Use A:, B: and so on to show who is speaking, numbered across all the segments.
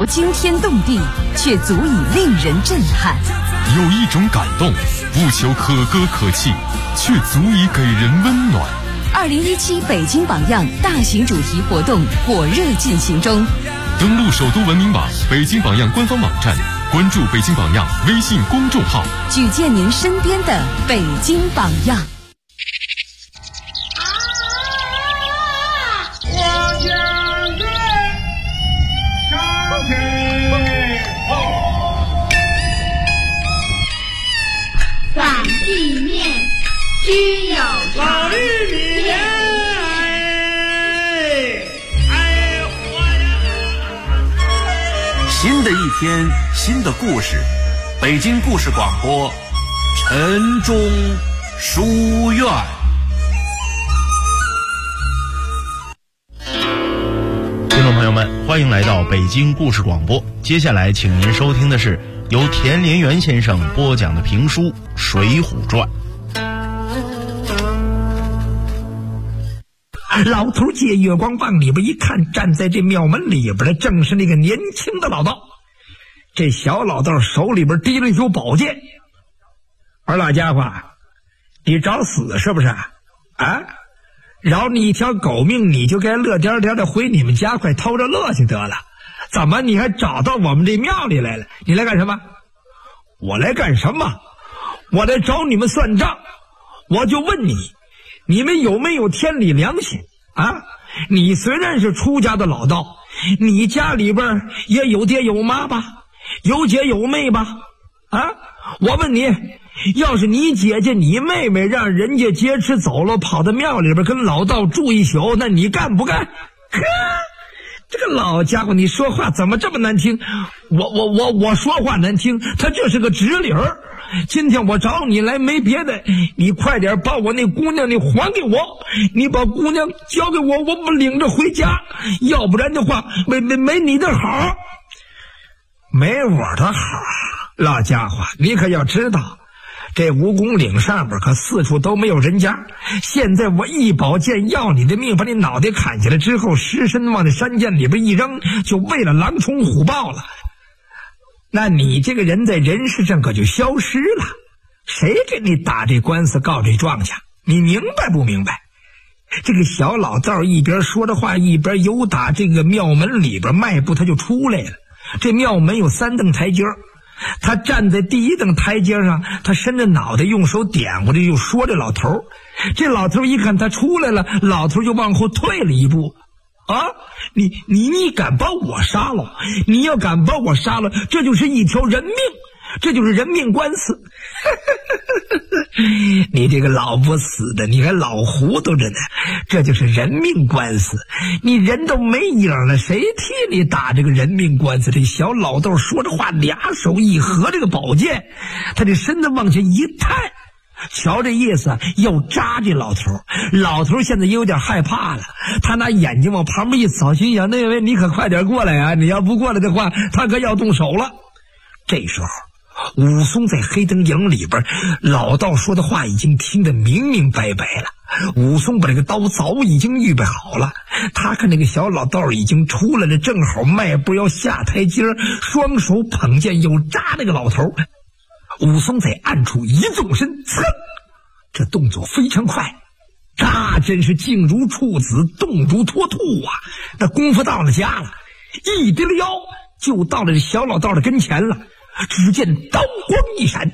A: 惊天动地，却足以令人震撼。
B: 有一种感动，不求可歌可泣，却足以给人温暖。
A: 2017北京榜样大型主题活动火热进行中。
B: 登录首都文明网、北京榜样官方网站，关注北京榜样微信公众号，
A: 举荐您身边的北京榜样。
C: 反地面须有
D: 老玉米
E: 新的一天，新的故事，北京故事广播，晨钟书院。
F: 听众朋友们，欢迎来到北京故事广播。接下来，请您收听的是由田连元先生播讲的评书《水浒传》。
G: 老头借月光往里边一看，站在这庙门里边的正是那个年轻的老道。这小老道手里边提了一条宝剑。二老家伙，你找死是不是啊？饶你一条狗命，你就该乐颠颠的回你们家，快偷着乐去得了。怎么你还找到我们这庙里来了？你来干什么？我来干什么？我来找你们算账。我就问你，你们有没有天理良心啊？你虽然是出家的老道，你家里边也有爹有妈吧，有姐有妹吧？我问你，要是你姐姐你妹妹让人家劫持走了，跑到庙里边跟老道住一宿，那你干不干？这个老家伙，你说话怎么这么难听？我说话难听，他这是个直理儿。今天我找你来没别的，你快点把我那姑娘你还给我，你把姑娘交给我，我不领着回家，要不然的话没你的好。没我的好，老家伙，你可要知道，这蜈蚣岭上边可四处都没有人家。现在我一宝剑要你的命，把你脑袋砍下来之后，尸身往那山涧里边一扔，就为了狼虫虎豹了。那你这个人在人世上可就消失了，谁给你打这官司告这状去？你明白不明白？这个小老道一边说着话，一边由打这个庙门里边迈步，他就出来了。这庙门有3等台阶，他站在第1等台阶上，他伸着脑袋用手点过来，就说这老头。这老头一看他出来了，老头就往后退了一步。你敢把我杀了？你要敢把我杀了，这就是一条人命，这就是人命官司。你这个老不死的，你还老糊涂着呢，这就是人命官司。你人都没影了，谁替你打这个人命官司？这小老豆说着话，俩手一合这个宝剑，他这身子往前一探，瞧这意思，要扎这老头。老头现在也有点害怕了，他拿眼睛往旁边一扫，心想那位你可快点过来啊，你要不过来的话，他可要动手了。这时候武松在黑灯营里边，老道说的话已经听得明明白白了。武松把这个刀早已经预备好了，他看那个小老道已经出来了，正好迈步要下台阶，双手捧剑又扎那个老头。武松在暗处一纵身，这动作非常快，那真是静如处子，动如脱兔啊！那功夫到了家了，一低了腰就到了这小老道的跟前了。只见刀光一闪，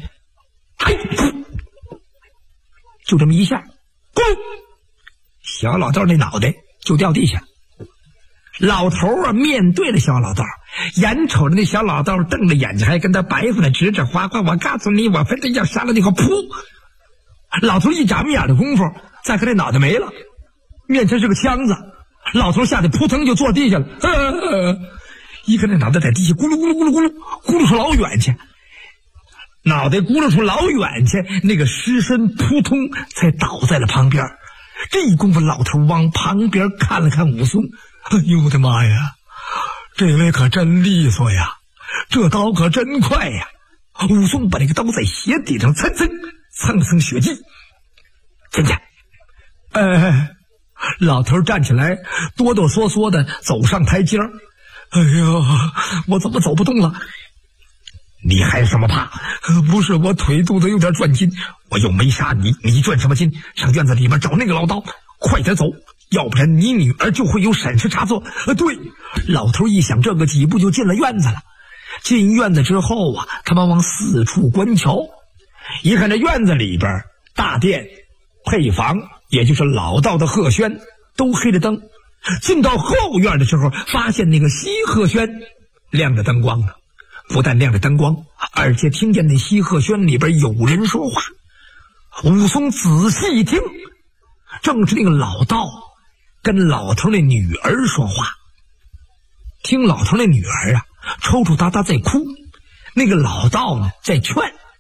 G: 就这么一下，咣，小老道那脑袋就掉地下。老头面对着小老道，眼瞅着那小老道瞪着眼睛，还跟他白发的直着花花。我告诉你，我非得要杀了你！噗！老头一眨眼的功夫，再看这脑袋没了，面前是个枪子。老头吓得扑腾就坐地下了。一看那脑袋在地下咕噜咕噜咕噜咕噜咕噜出老远去，脑袋咕噜出老远去，那个尸身扑通才倒在了旁边。这一功夫，老头往旁边看了看武松，哎呦我的妈呀，这位可真利索呀，这刀可真快呀！武松把那个刀在鞋底上蹭蹭蹭蹭血迹。进去。老头站起来，哆哆嗦嗦的走上台阶。 哎呀，我怎么走不动了？你还什么怕？不是，我腿肚子有点转筋，我又没杀你，你转什么筋？上院子里面找那个老道，快点走，要不然你女儿就会有闪失差错。对，老头一想这个，几步就进了院子了。进院子之后啊，他们往四处观瞧，一看这院子里边大殿、配房，也就是老道的鹤轩，都黑着灯。进到后院的时候，发现那个西鹤轩亮着灯光了。不但亮着灯光，而且听见那西鹤轩里边有人说话。武松仔细一听，正是那个老道跟老头那女儿说话。听老头那女儿啊，抽抽搭搭在哭，那个老道呢在劝：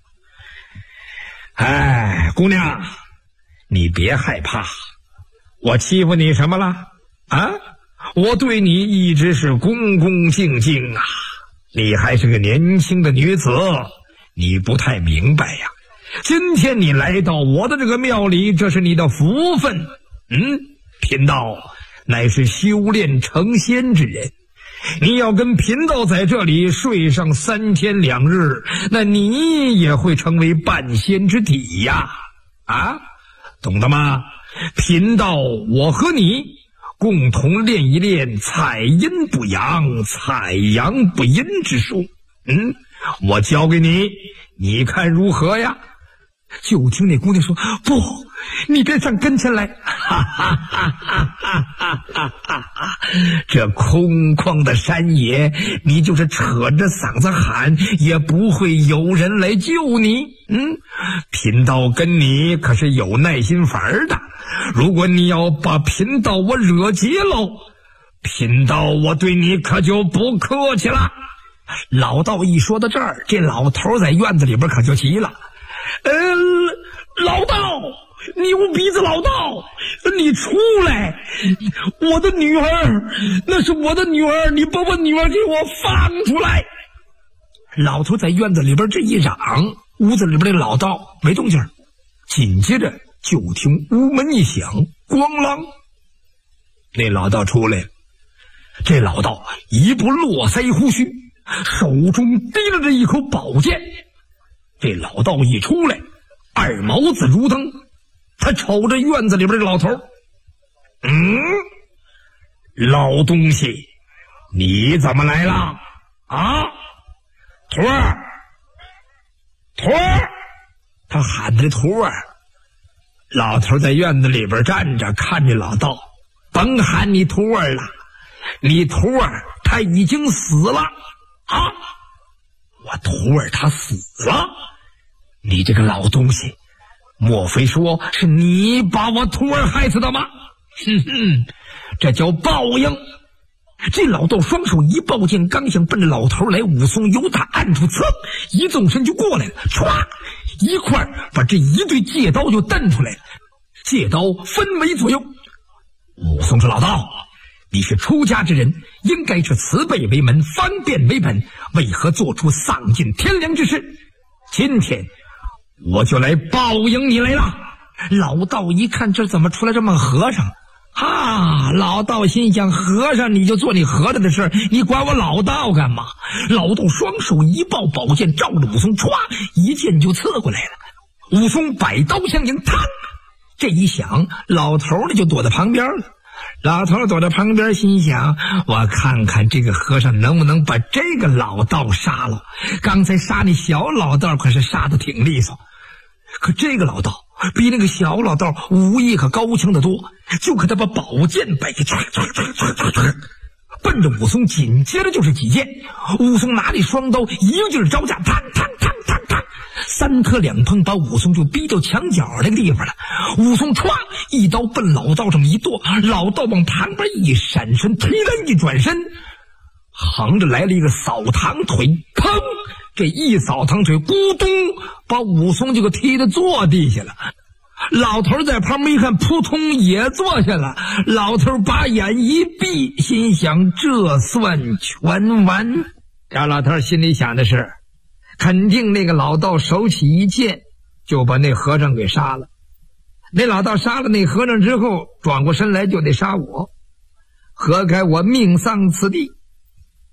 G: 哎，姑娘，你别害怕，我欺负你什么了啊？我对你一直是恭恭敬敬啊，你还是个年轻的女子，你不太明白呀。今天你来到我的这个庙里，这是你的福分。贫道乃是修炼成仙之人，你要跟贫道在这里睡上3天2日，那你也会成为半仙之体呀。啊，懂得吗？贫道我和你共同练一练采阴补阳、采阳补阴之术。我教给你，你看如何呀？就听那姑娘说：不，你别上跟前来。这空旷的山野，你就是扯着嗓子喊，也不会有人来救你。贫道跟你可是有耐心法儿的，如果你要把贫道我惹急喽，贫道我对你可就不客气了。老道一说到这儿，这老头在院子里边可就急了。老道，牛鼻子老道，你出来！我的女儿，那是我的女儿，你把我女儿给我放出来！老头在院子里边这一嚷，屋子里边的老道没动静，紧接着就听屋门一响，咣啷，那老道出来了。这老道一步络腮胡须，手中提了着一口宝剑。这老道一出来，二毛子如灯，他瞅着院子里边的老头。老东西，你怎么来了啊？徒儿，徒儿，他喊的徒儿。老头在院子里边站着，看着老道，甭喊你徒儿了，你徒儿他已经死了啊！我徒儿他死了？你这个老东西，莫非说是你把我徒儿害死的吗？这叫报应。这老道双手一抱剑，刚想奔着老头来，武松由他暗处噌一纵身就过来了，唰一块把这一对借刀就蹬出来了，借刀分为左右。武松说：老道，你是出家之人，应该是慈悲为门，方便为本，为何做出丧尽天良之事？今天我就来报应你来了。老道一看，这怎么出来这么和尚啊？老道心想，和尚你就做你和尚的事，你管我老道干嘛？老道双手一抱宝剑，照着武松唰一剑就刺过来了。武松摆刀相迎，嘡，这一响，老头呢就躲在旁边了。老头躲在旁边，心想：我看看这个和尚能不能把这个老道杀了。刚才杀那小老道可是杀得挺利索，可这个老道比那个小老道武艺可高强得多，就可他把宝剑摆开，奔着武松紧接着就是几剑。武松拿起双刀一个劲儿招架，嘡嘡嘡嘡嘡，三磕两碰，把武松就逼到墙角那个地方了。武松歘一刀奔老道这么一剁，老道往旁边一闪身，突然一转身，横着来了一个扫堂腿，砰！这一扫堂腿，咕咚，把武松就给踢得坐地下了。老头在旁边一看，扑通也坐下了。老头把眼一闭，心想这算全完。这老头心里想的是，肯定那个老道手起一剑就把那和尚给杀了。那老道杀了那和尚之后，转过身来就得杀我，何该我命丧此地？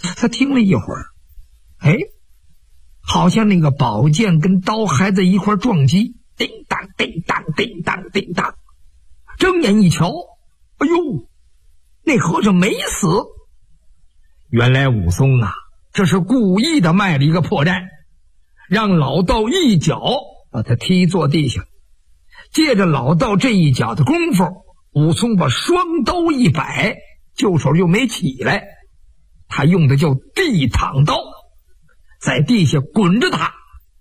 G: 他听了一会儿，哎，好像那个宝剑跟刀还在一块撞击，叮当叮当叮当叮当。睁眼一瞧，哎呦，那和尚没死。原来武松啊，这是故意的卖了一个破绽，让老道一脚把他踢坐地下。借着老道这一脚的功夫，武松把双刀一摆，就手就没起来。他用的叫地躺刀，在地下滚着打，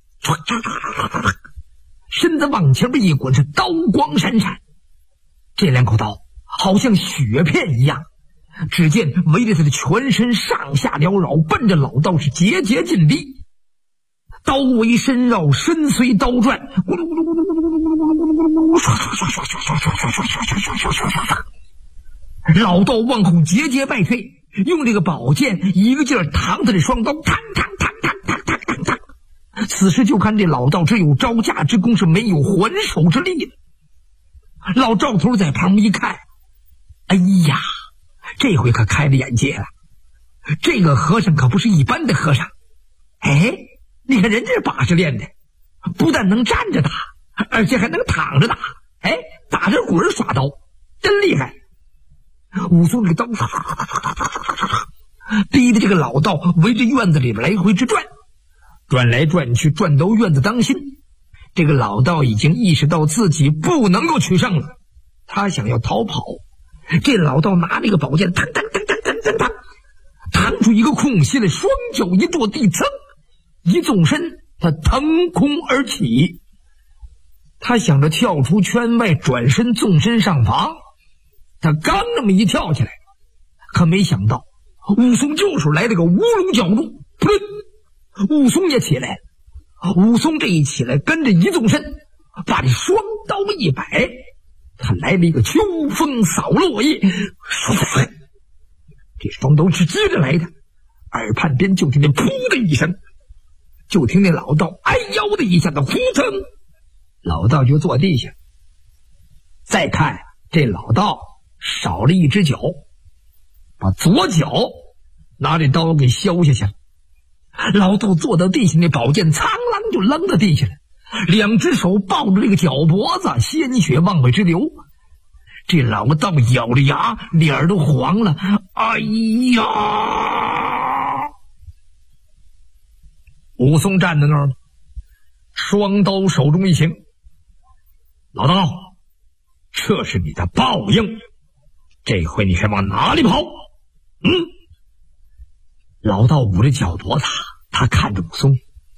G: 身子往前边一滚，是刀光闪闪。这两口刀好像雪片一样，只见围着他的全身上下缭绕，奔着老道是节节进逼。刀围身绕，身随刀转，咕噜咕噜咕噜咕噜咕噜咕噜咕噜，唰唰唰唰唰唰唰唰唰唰唰唰唰。老道往后节节败退，用这个宝剑一个劲儿扛着这双刀，嘡嘡嘡嘡嘡嘡嘡嘡。此时就看这老道只有招架之功，是没有还手之力的。老赵头在旁边一看，哎呀，这回可开了眼界了。这个和尚可不是一般的和尚。哎，你看人家把式练的，不但能站着打，而且还能躺着打。哎，打着滚耍刀，真厉害。武松这个刀逼着这个老道围着院子里边来回直转，转来转去，转到院子当心。这个老道已经意识到自己不能够取胜了，他想要逃跑。这老道拿这个宝剑，嘡嘡嘡嘡嘡嘡嘡，弹出一个空隙来，双脚一跺地，噌一纵身，他腾空而起。他想着跳出圈外，转身纵身上房。他刚那么一跳起来，可没想到武松就是来了个乌龙角度，噗，武松也起来了。武松这一起来，跟着一纵身，把这双刀一摆，他来了一个秋风扫落叶，这双刀是接着来的。耳畔边就听见噗的一声，就听见老道哎腰的一下子，呼腾，老道就坐地下。再看这老道少了一只脚，把左脚拿这刀给削下去了。老道坐到地下，那宝剑苍啷就扔到地下了，两只手抱着这个脚脖子，鲜血往外直流。这老道咬着牙，脸都黄了。哎呀！武松站在那儿，双刀手中一行。老道，这是你的报应，这回你还往哪里跑？老道捂着脚脖子，他看着武松。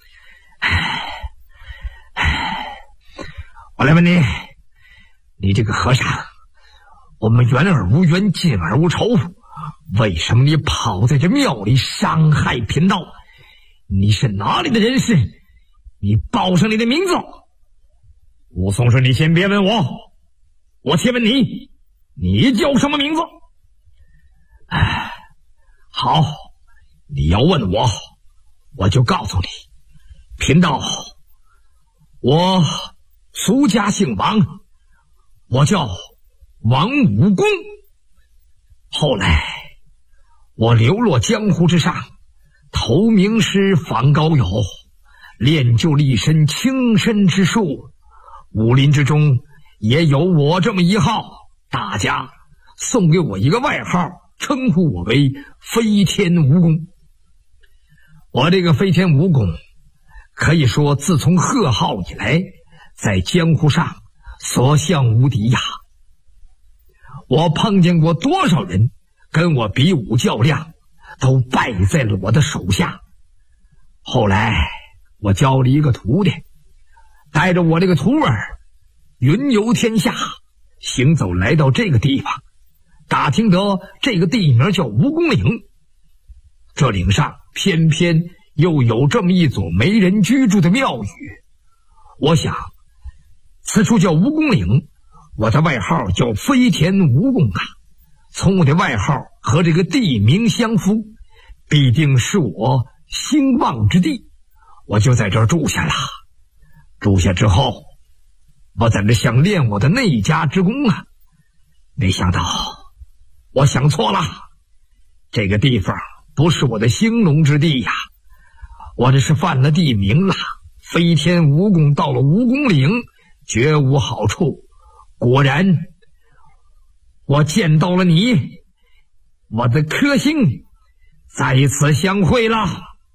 G: 我来问你，你这个和尚，我们远而无冤，近而无仇，为什么你跑在这庙里伤害贫道？你是哪里的人士？你报上你的名字。武松说：“你先别问我，我先问你，你叫什么名字？”好，你要问我，我就告诉你。贫道，我俗家姓王，我叫王武公。后来我流落江湖之上，投名师，访高友，练就了一身轻身之术。武林之中也有我这么一号，大家送给我一个外号，称呼我为飞天蜈蚣。我这个飞天蜈蚣可以说自从贺号以来，在江湖上所向无敌呀。我碰见过多少人跟我比武较量，都败在了我的手下。后来我教了一个徒弟，带着我这个徒儿云游天下，行走来到这个地方，打听得这个地名叫蜈蚣岭。这岭上偏偏又有这么一座没人居住的庙宇，我想此处叫蜈蚣岭，我的外号叫飞天蜈蚣啊。从我的外号和这个地名相符，必定是我兴旺之地，我就在这儿住下了。住下之后，我在这想练我的内家之功啊，没想到我想错了。这个地方不是我的兴隆之地呀，我这是犯了地名了。飞天蜈蚣到了蜈蚣岭，绝无好处。果然，我见到了你，我的克星再次相会了。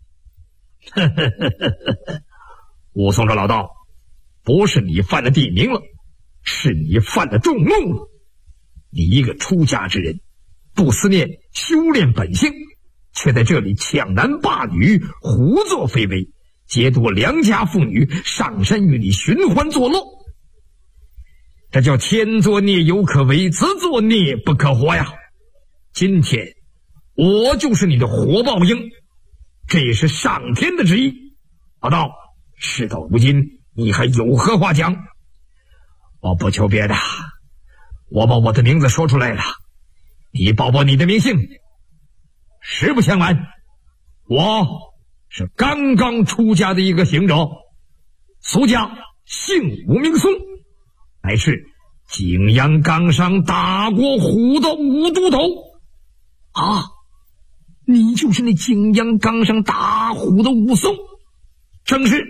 G: 武松说：“老道，不是你犯了地名了，是你犯了众怒了。你一个出家之人，不思念修炼本性，却在这里抢男霸女，胡作非为，劫夺良家妇女，上山与你寻欢作乐。这叫天作孽犹可为，自作孽不可活呀！今天我就是你的活报应，这也是上天的旨意。老道，事到如今，你还有何话讲？我不求别的，我把我的名字说出来了，你报报你的名姓。实不相瞒，我是刚刚出家的一个行者，俗家姓吴名松，乃是景阳冈上打过虎的武都头。啊，你就是那景阳冈上打虎的武松？正是。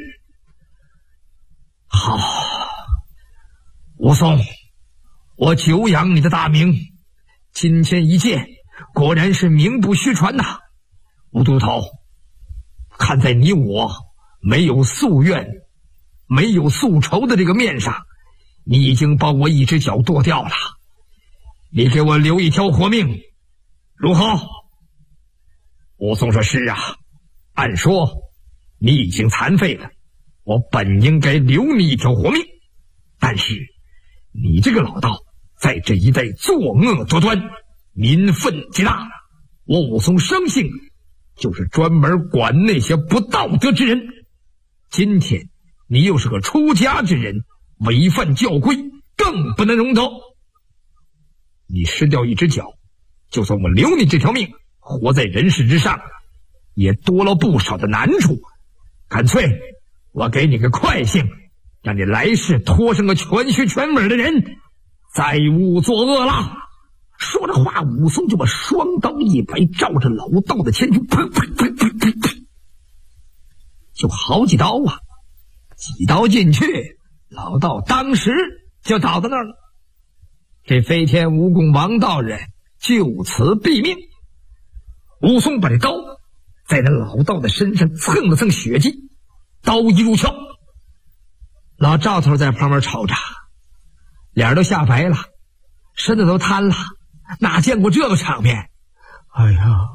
G: 好，武松，我久仰你的大名，今天一见，果然是名不虚传呐。吴都头，看在你我没有夙愿、没有宿仇的这个面上，你已经把我一只脚剁掉了，你给我留一条活命，如何？武松说：“是啊，按说你已经残废了，我本应该留你一条活命，但是你这个老道在这一带作恶多端，民愤极大，我武松生性就是专门管那些不道德之人。今天你又是个出家之人，违反教规，更不能容得。你失掉一只脚，就算我留你这条命，活在人世之上也多了不少的难处，干脆我给你个快性，让你来世拖上个全须全尾的人，再无作恶了。”说着话，武松就把双刀一摆，照着老道的前胸，砰砰砰砰砰砰，就好几刀啊！几刀进去，老道当时就倒在那儿了。这飞天蜈蚣王道人就此毙命。武松把这刀在那老道的身上蹭了蹭血迹，刀一入鞘。老赵头在旁边瞅着，脸都吓白了，身子都瘫了，哪见过这个场面？哎呀，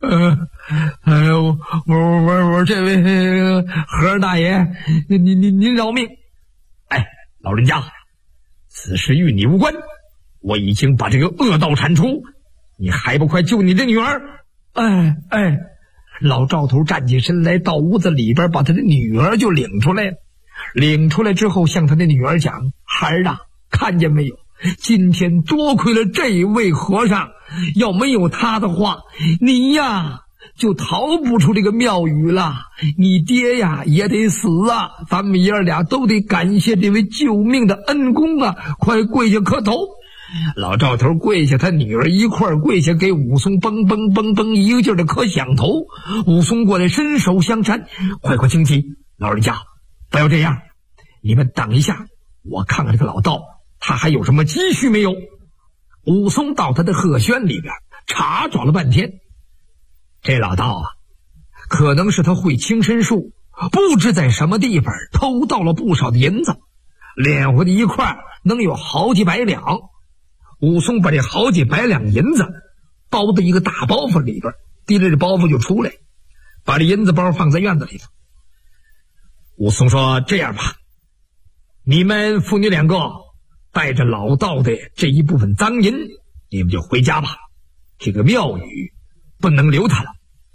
G: 我这位和尚大爷，您饶命！哎，老人家，此事与你无关，我已经把这个恶道铲除，你还不快救你的女儿？哎，老赵头站起身来，到屋子里边把他的女儿就领出来了。领出来之后，向他的女儿讲：“孩儿啊，看见没有？今天多亏了这位和尚，要没有他的话，你呀就逃不出这个庙宇了，你爹呀也得死啊！咱们爷儿俩都得感谢这位救命的恩公啊！快跪下磕头！”老赵头跪下，他女儿一块儿跪下，给武松蹦蹦蹦蹦一个劲儿的磕响头。武松过来伸手相搀：“快请起，老人家不要这样，你们等一下，我看看这个老道他还有什么积蓄没有。”武松到他的鹤轩里边查找了半天，这老道啊，可能是他会轻身术，不知在什么地方偷到了不少的银子，敛回的一块能有好几百两。武松把这好几百两银子包在一个大包袱里边，提着这包袱就出来，把这银子包放在院子里头。武松说：“这样吧，你们父女两个带着老道的这一部分赃银，你们就回家吧，这个庙宇不能留他了。